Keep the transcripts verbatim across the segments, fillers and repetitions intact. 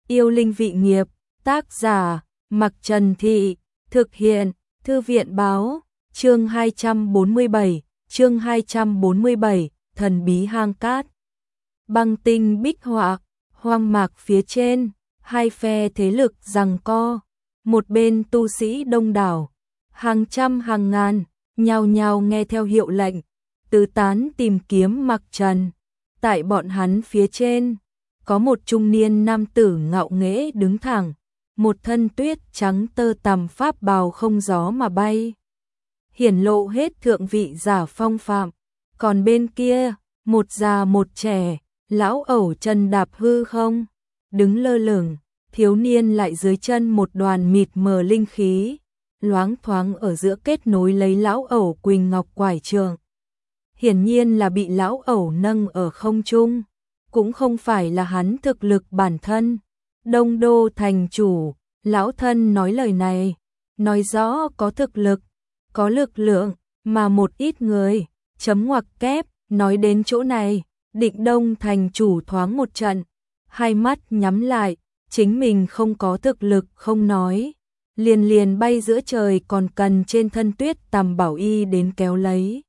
Yêu linh vị nghiệp, tác giả, Mặc Trần Thị, thực hiện, Thư viện báo, chương hai trăm bốn mươi bảy, chương hai trăm bốn mươi bảy, thần bí hang cát. Băng tinh bích họa, hoang mạc phía trên, hai phe thế lực giằng co, một bên tu sĩ đông đảo, hàng trăm hàng ngàn, nhao nhao nghe theo hiệu lệnh, tứ tán tìm kiếm Mặc Trần. Tại bọn hắn phía trên, có một trung niên nam tử ngạo nghễ đứng thẳng, một thân tuyết trắng tơ tằm pháp bào không gió mà bay, hiển lộ hết thượng vị giả phong phạm. Còn bên kia, một già một trẻ, lão ẩu chân đạp hư không, đứng lơ lửng, thiếu niên lại dưới chân một đoàn mịt mờ linh khí, loáng thoáng ở giữa kết nối lấy lão ẩu quỳnh ngọc quải trường. Hiển nhiên là bị lão ẩu nâng ở không trung, cũng không phải là hắn thực lực bản thân. Đông Đô thành chủ, lão thân nói lời này, nói rõ có thực lực, có lực lượng, mà một ít người, chấm ngoặc kép, nói đến chỗ này, Định Đông thành chủ thoáng một trận, hai mắt nhắm lại, chính mình không có thực lực không nói, liền liền bay giữa trời còn cần trên thân tuyết tằm bảo y đến kéo lấy.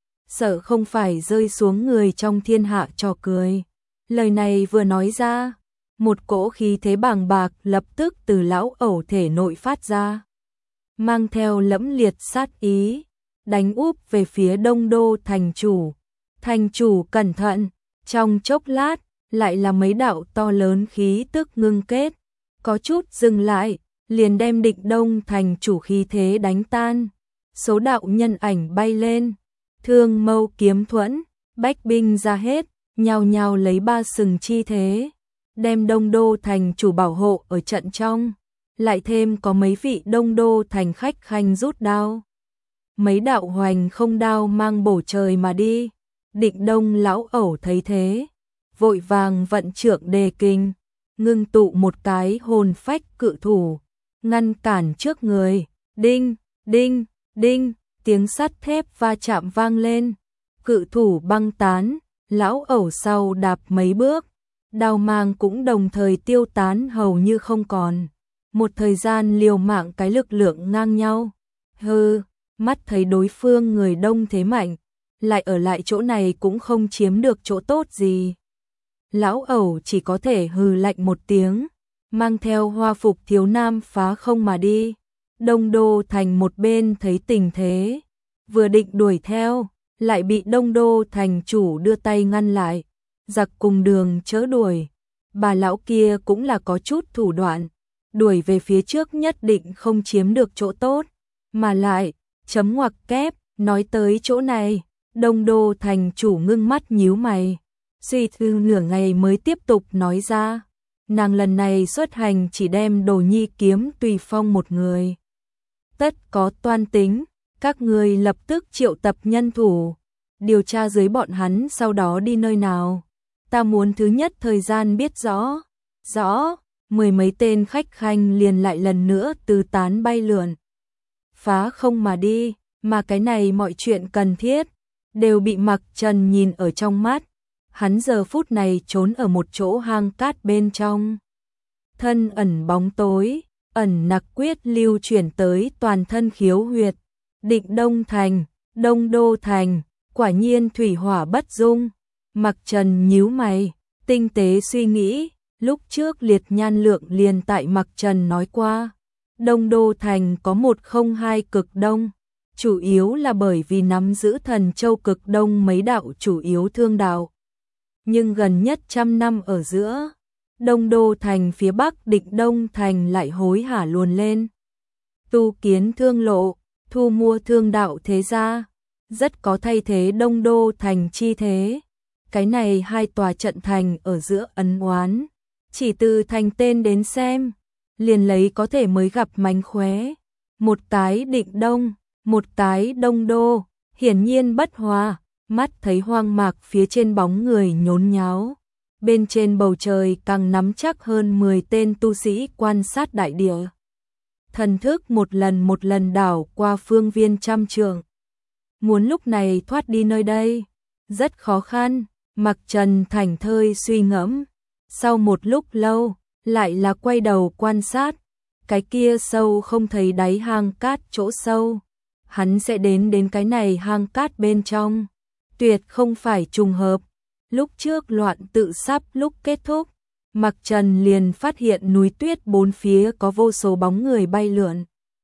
Sợ không phải rơi xuống người trong thiên hạ trò cười. Lời này vừa nói ra, một cỗ khí thế bàng bạc lập tức từ lão ẩu thể nội phát ra, mang theo lẫm liệt sát ý, đánh úp về phía Đông Đô thành chủ. Thành chủ cẩn thận, trong chốc lát, lại là mấy đạo to lớn khí tức ngưng kết, có chút dừng lại, liền đem Định Đông thành chủ khí thế đánh tan. Số đạo nhân ảnh bay lên, thương mâu kiếm thuẫn, bách binh ra hết, nhao nhao lấy ba sừng chi thế, đem Đông Đô thành chủ bảo hộ ở trận trong. Lại thêm có mấy vị Đông Đô thành khách khanh rút đao, mấy đạo hoành không đao mang bổ trời mà đi. Định Đông lão ẩu thấy thế, vội vàng vận trượng đề kinh, ngưng tụ một cái hồn phách cự thủ, ngăn cản trước người. Đinh, đinh, đinh, tiếng sắt thép va chạm vang lên, cự thủ băng tán, lão ẩu sau đạp mấy bước, đao mang cũng đồng thời tiêu tán hầu như không còn. Một thời gian liều mạng cái lực lượng ngang nhau. Hừ, mắt thấy đối phương người đông thế mạnh, lại ở lại chỗ này cũng không chiếm được chỗ tốt gì. Lão ẩu chỉ có thể hừ lạnh một tiếng, mang theo hoa phục thiếu nam phá không mà đi. Đông Đô thành một bên thấy tình thế, vừa định đuổi theo, lại bị Đông Đô thành chủ đưa tay ngăn lại. Giặc cùng đường chớ đuổi, bà lão kia cũng là có chút thủ đoạn, đuổi về phía trước nhất định không chiếm được chỗ tốt, mà lại, chấm ngoặc kép, nói tới chỗ này, Đông Đô thành chủ ngưng mắt nhíu mày, suy tư nửa ngày mới tiếp tục nói ra, nàng lần này xuất hành chỉ đem Đồ Nhi kiếm tùy phong một người. Tất có toan tính, các người lập tức triệu tập nhân thủ, điều tra dưới bọn hắn sau đó đi nơi nào. Ta muốn thứ nhất thời gian biết rõ, rõ, mười mấy tên khách khanh liền lại lần nữa từ tán bay lượn, phá không mà đi, mà cái này mọi chuyện cần thiết, đều bị Mặc Trần nhìn ở trong mắt. Hắn giờ phút này trốn ở một chỗ hang cát bên trong, thân ẩn bóng tối, ẩn nặc quyết lưu chuyển tới toàn thân khiếu huyệt. Định Đông thành, Đông Đô thành, quả nhiên thủy hỏa bất dung. Mặc Trần nhíu mày, tinh tế suy nghĩ, lúc trước Liệt Nhan Lượng liền tại Mặc Trần nói qua, Đông Đô thành có một không hai cực đông, chủ yếu là bởi vì nắm giữ Thần Châu cực đông mấy đạo chủ yếu thương đạo. Nhưng gần nhất trăm năm ở giữa, Đông Đô thành phía bắc Định Đông thành lại hối hả luồn lên. Tu kiến thương lộ, thu mua thương đạo thế gia, rất có thay thế Đông Đô thành chi thế. Cái này hai tòa trận thành ở giữa ấn oán, chỉ từ thành tên đến xem, liền lấy có thể mới gặp mánh khóe. Một cái Định Đông, một cái Đông Đô, hiển nhiên bất hòa. Mắt thấy hoang mạc phía trên bóng người nhốn nháo, bên trên bầu trời càng nắm chắc hơn mười tên tu sĩ quan sát đại địa. Thần thức một lần một lần đảo qua phương viên trăm trượng, muốn lúc này thoát đi nơi đây, rất khó khăn. Mặc Trần thảnh thơi suy ngẫm, sau một lúc lâu, lại là quay đầu quan sát, cái kia sâu không thấy đáy hang cát chỗ sâu, hắn sẽ đến đến cái này hang cát bên trong, tuyệt không phải trùng hợp. Lúc trước loạn tự sắp lúc kết thúc, Mặc Trần liền phát hiện núi tuyết bốn phía có vô số bóng người bay lượn.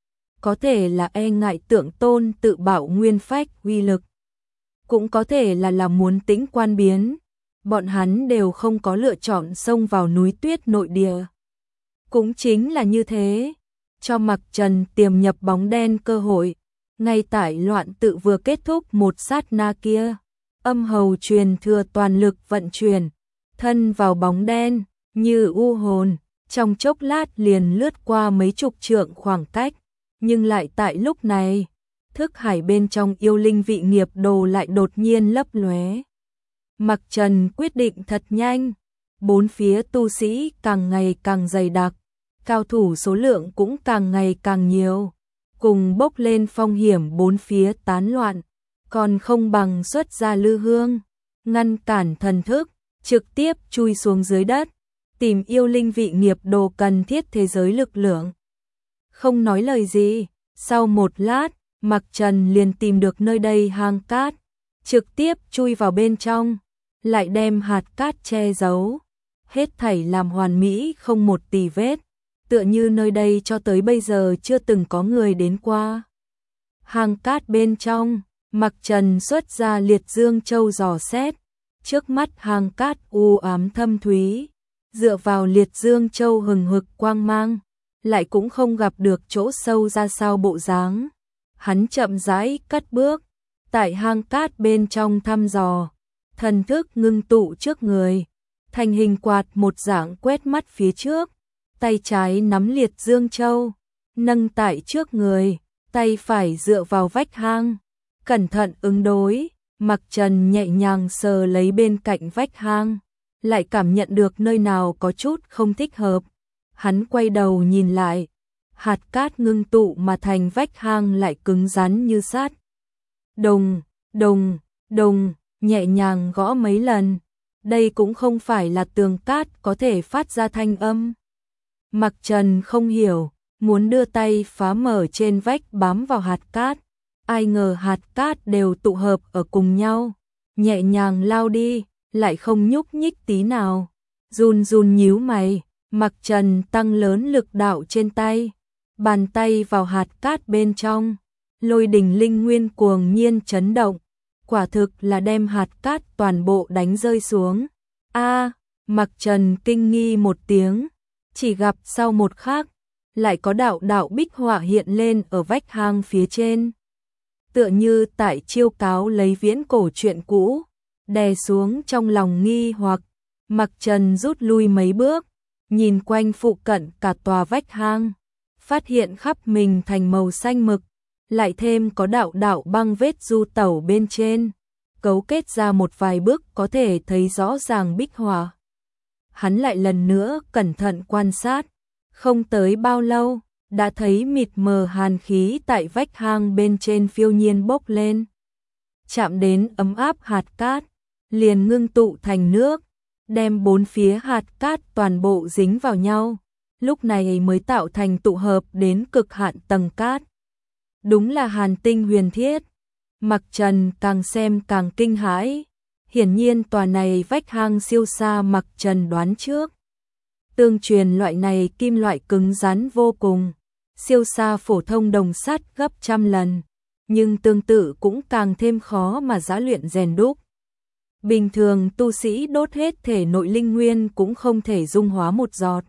Có thể là e ngại tượng tôn tự bảo nguyên phách uy lực, cũng có thể là là muốn tĩnh quan biến, bọn hắn đều không có lựa chọn xông vào núi tuyết nội địa. Cũng chính là như thế, cho Mặc Trần tiềm nhập bóng đen cơ hội, ngay tại loạn tự vừa kết thúc một sát na kia, âm hầu truyền thừa toàn lực vận chuyển, thân vào bóng đen, như u hồn, trong chốc lát liền lướt qua mấy chục trượng khoảng cách, nhưng lại tại lúc này, thức hải bên trong yêu linh vị nghiệp đồ lại đột nhiên lấp lóe. Mặc Trần quyết định thật nhanh, bốn phía tu sĩ càng ngày càng dày đặc, cao thủ số lượng cũng càng ngày càng nhiều, cùng bốc lên phong hiểm bốn phía tán loạn, còn không bằng xuất ra lư hương, ngăn cản thần thức, trực tiếp chui xuống dưới đất, tìm yêu linh vị nghiệp đồ cần thiết thế giới lực lượng. Không nói lời gì, sau một lát, Mặc Trần liền tìm được nơi đây hang cát, trực tiếp chui vào bên trong, lại đem hạt cát che giấu, hết thảy làm hoàn mỹ không một tì vết, tựa như nơi đây cho tới bây giờ chưa từng có người đến qua. Hang cát bên trong, Mặc Trần xuất ra liệt dương châu dò xét, trước mắt hang cát u ám thâm thúy, dựa vào liệt dương châu hừng hực quang mang, lại cũng không gặp được chỗ sâu ra sao bộ dáng. Hắn chậm rãi cất bước, tại hang cát bên trong thăm dò, thần thức ngưng tụ trước người, thành hình quạt một dạng quét mắt phía trước, tay trái nắm liệt dương châu, nâng tại trước người, tay phải dựa vào vách hang, cẩn thận ứng đối. Mặc Trần nhẹ nhàng sờ lấy bên cạnh vách hang, lại cảm nhận được nơi nào có chút không thích hợp. Hắn quay đầu nhìn lại, hạt cát ngưng tụ mà thành vách hang lại cứng rắn như sắt. Đồng, đồng, đồng, nhẹ nhàng gõ mấy lần. Đây cũng không phải là tường cát có thể phát ra thanh âm. Mặc Trần không hiểu, muốn đưa tay phá mở trên vách bám vào hạt cát. Ai ngờ hạt cát đều tụ hợp ở cùng nhau, nhẹ nhàng lao đi, lại không nhúc nhích tí nào. Run run nhíu mày, Mặc Trần tăng lớn lực đạo trên tay, bàn tay vào hạt cát bên trong, lôi đỉnh linh nguyên cuồng nhiên chấn động, quả thực là đem hạt cát toàn bộ đánh rơi xuống. A, Mặc Trần kinh nghi một tiếng, chỉ gặp sau một khắc, lại có đạo đạo bích họa hiện lên ở vách hang phía trên. Tựa như tại chiêu cáo lấy viễn cổ chuyện cũ, đè xuống trong lòng nghi hoặc, Mặc Trần rút lui mấy bước, nhìn quanh phụ cận cả tòa vách hang, phát hiện khắp mình thành màu xanh mực, lại thêm có đạo đạo băng vết du tẩu bên trên, cấu kết ra một vài bước có thể thấy rõ ràng bích họa. Hắn lại lần nữa cẩn thận quan sát, không tới bao lâu, đã thấy mịt mờ hàn khí tại vách hang bên trên phiêu nhiên bốc lên. Chạm đến ấm áp hạt cát, liền ngưng tụ thành nước, đem bốn phía hạt cát toàn bộ dính vào nhau, lúc này mới tạo thành tụ hợp đến cực hạn tầng cát. Đúng là hàn tinh huyền thiết. Mặc Trần càng xem càng kinh hãi, hiển nhiên tòa này vách hang siêu xa Mặc Trần đoán trước. Tương truyền loại này kim loại cứng rắn vô cùng, siêu xa phổ thông đồng sắt gấp trăm lần, nhưng tương tự cũng càng thêm khó mà giá luyện rèn đúc. Bình thường tu sĩ đốt hết thể nội linh nguyên cũng không thể dung hóa một giọt.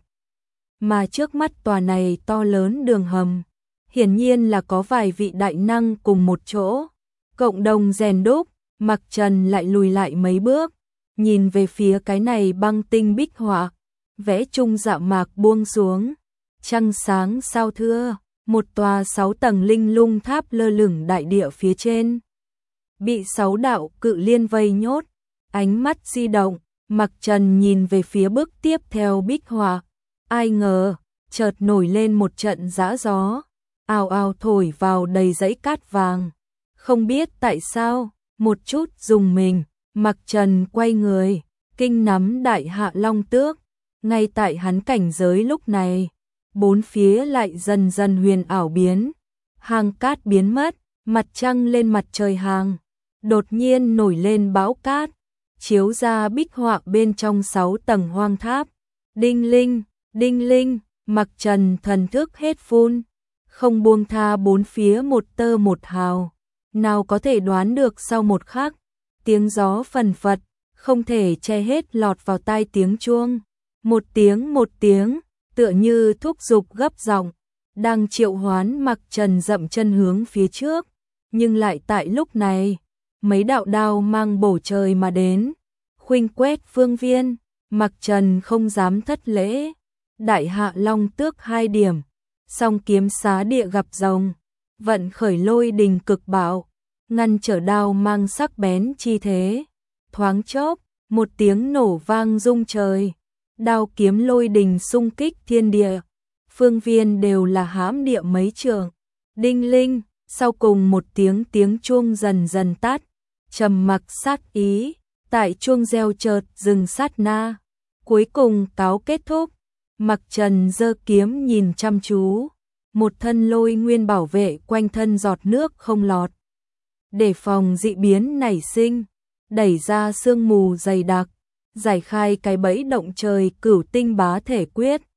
Mà trước mắt tòa này to lớn đường hầm, hiển nhiên là có vài vị đại năng cùng một chỗ, cộng đồng rèn đúc. Mặc Trần lại lùi lại mấy bước, nhìn về phía cái này băng tinh bích họa, vẽ chung dạ mạc buông xuống, trăng sáng sao thưa, một tòa sáu tầng linh lung tháp lơ lửng đại địa phía trên. Bị sáu đạo cự liên vây nhốt, ánh mắt di động, Mặc Trần nhìn về phía bước tiếp theo bích họa, ai ngờ, chợt nổi lên một trận giã gió, ào ào thổi vào đầy dãy cát vàng. Không biết tại sao, một chút dùng mình, Mặc Trần quay người, kinh nắm đại hạ long tước, Ngay tại hắn cảnh giới lúc này, bốn phía lại dần dần huyền ảo biến, hang cát biến mất, mặt trăng lên mặt trời hàng, đột nhiên nổi lên bão cát, chiếu ra bích họa bên trong sáu tầng hoang tháp. Đinh linh, đinh linh, Mặc Trần thần thức hết phun, không buông tha bốn phía một tơ một hào, nào có thể đoán được sau một khắc, tiếng gió phần phật, không thể che hết lọt vào tai tiếng chuông, một tiếng một tiếng, tựa như thúc giục gấp giọng, đang triệu hoán Mặc Trần dậm chân hướng phía trước, nhưng lại tại lúc này, mấy đạo đao mang bổ trời mà đến, khuynh quét phương viên, Mặc Trần không dám thất lễ, đại hạ long tước hai điểm, song kiếm xá địa gặp rồng, vận khởi lôi đình cực bạo, ngăn trở đao mang sắc bén chi thế, thoáng chốc, một tiếng nổ vang rung trời, đao kiếm lôi đình xung kích thiên địa, phương viên đều là hãm địa mấy trường, đinh linh, sau cùng một tiếng tiếng chuông dần dần tắt, trầm mặc sát ý, tại chuông reo chợt dừng sát na, cuối cùng cáo kết thúc, Mặc Trần giơ kiếm nhìn chăm chú, một thân lôi nguyên bảo vệ quanh thân giọt nước không lọt, để phòng dị biến nảy sinh, đẩy ra sương mù dày đặc, giải khai cái bẫy động trời cửu tinh bá thể quyết.